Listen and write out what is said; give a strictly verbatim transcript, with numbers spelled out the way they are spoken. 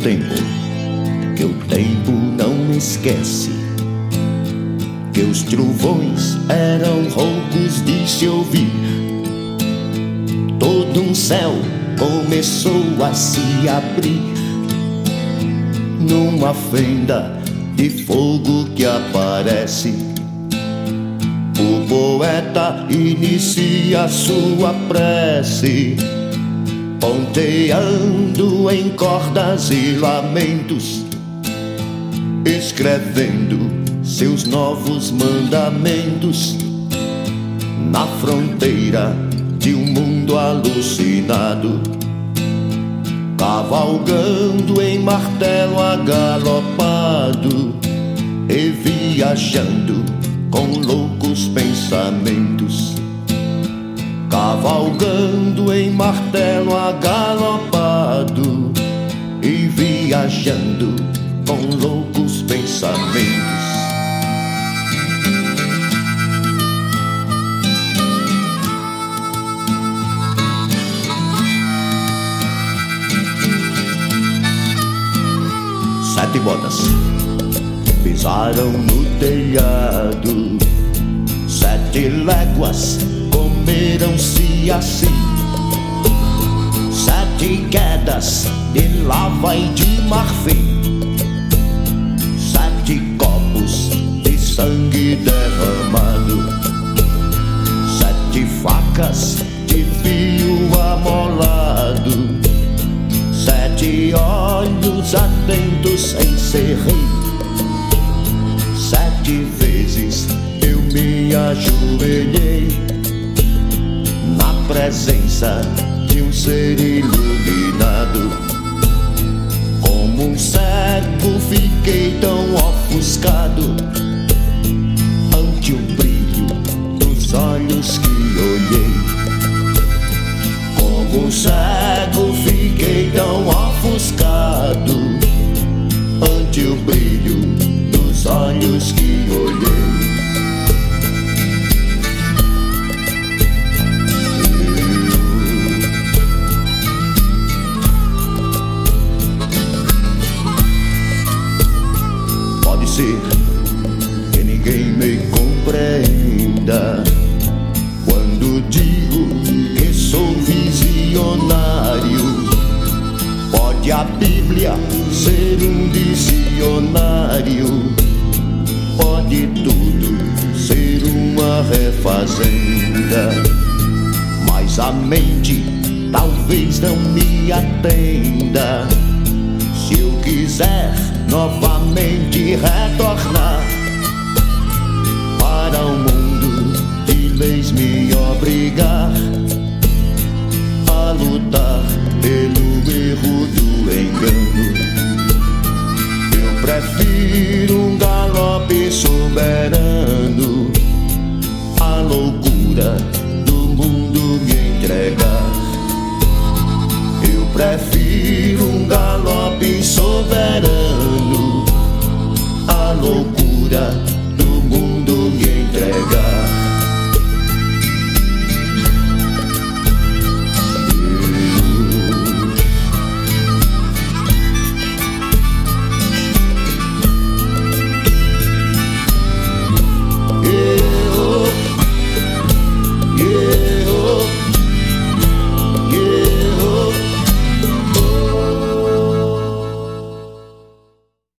tempo, que o tempo não esquece, que os trovões eram roucos de se ouvir. Todo um céu começou a se abrir numa fenda de fogo que aparece. O poeta inicia sua prece, ponteando em cordas e lamentos, escrevendo seus novos mandamentos na fronteira de um mundo alucinado, cavalgando em martelo agalopado e viajando com loucos pensamentos, cavalgando em martelo agalopado e viajando com loucos pensamentos. Sete botas pisaram no telhado, sete léguas comeram-se assim, sete quedas de lava e de marfim, sete copos de sangue derramado, sete facas de fio amolado, sete olhos atentos em serrim. Sete vezes eu me ajoelhei na presença de um ser iluminado. Como um cego fiquei tão ofuscado ante o brilho dos olhos que olhei. Como um cego fiquei tão ofuscado ante o brilho dos olhos que olhei. Pode ser que ninguém me compreenda quando digo que sou visionário. Pode a Bíblia ser um dicionário, pode tudo ser uma refazenda, mas a mente talvez não me atenda. Se eu quiser novamente retornar para o mundo de leis, me obrigar a lutar pelo erro do engano, eu prefiro um galope soberano, a loucura do mundo me entregar. Eu prefiro um galope soberano,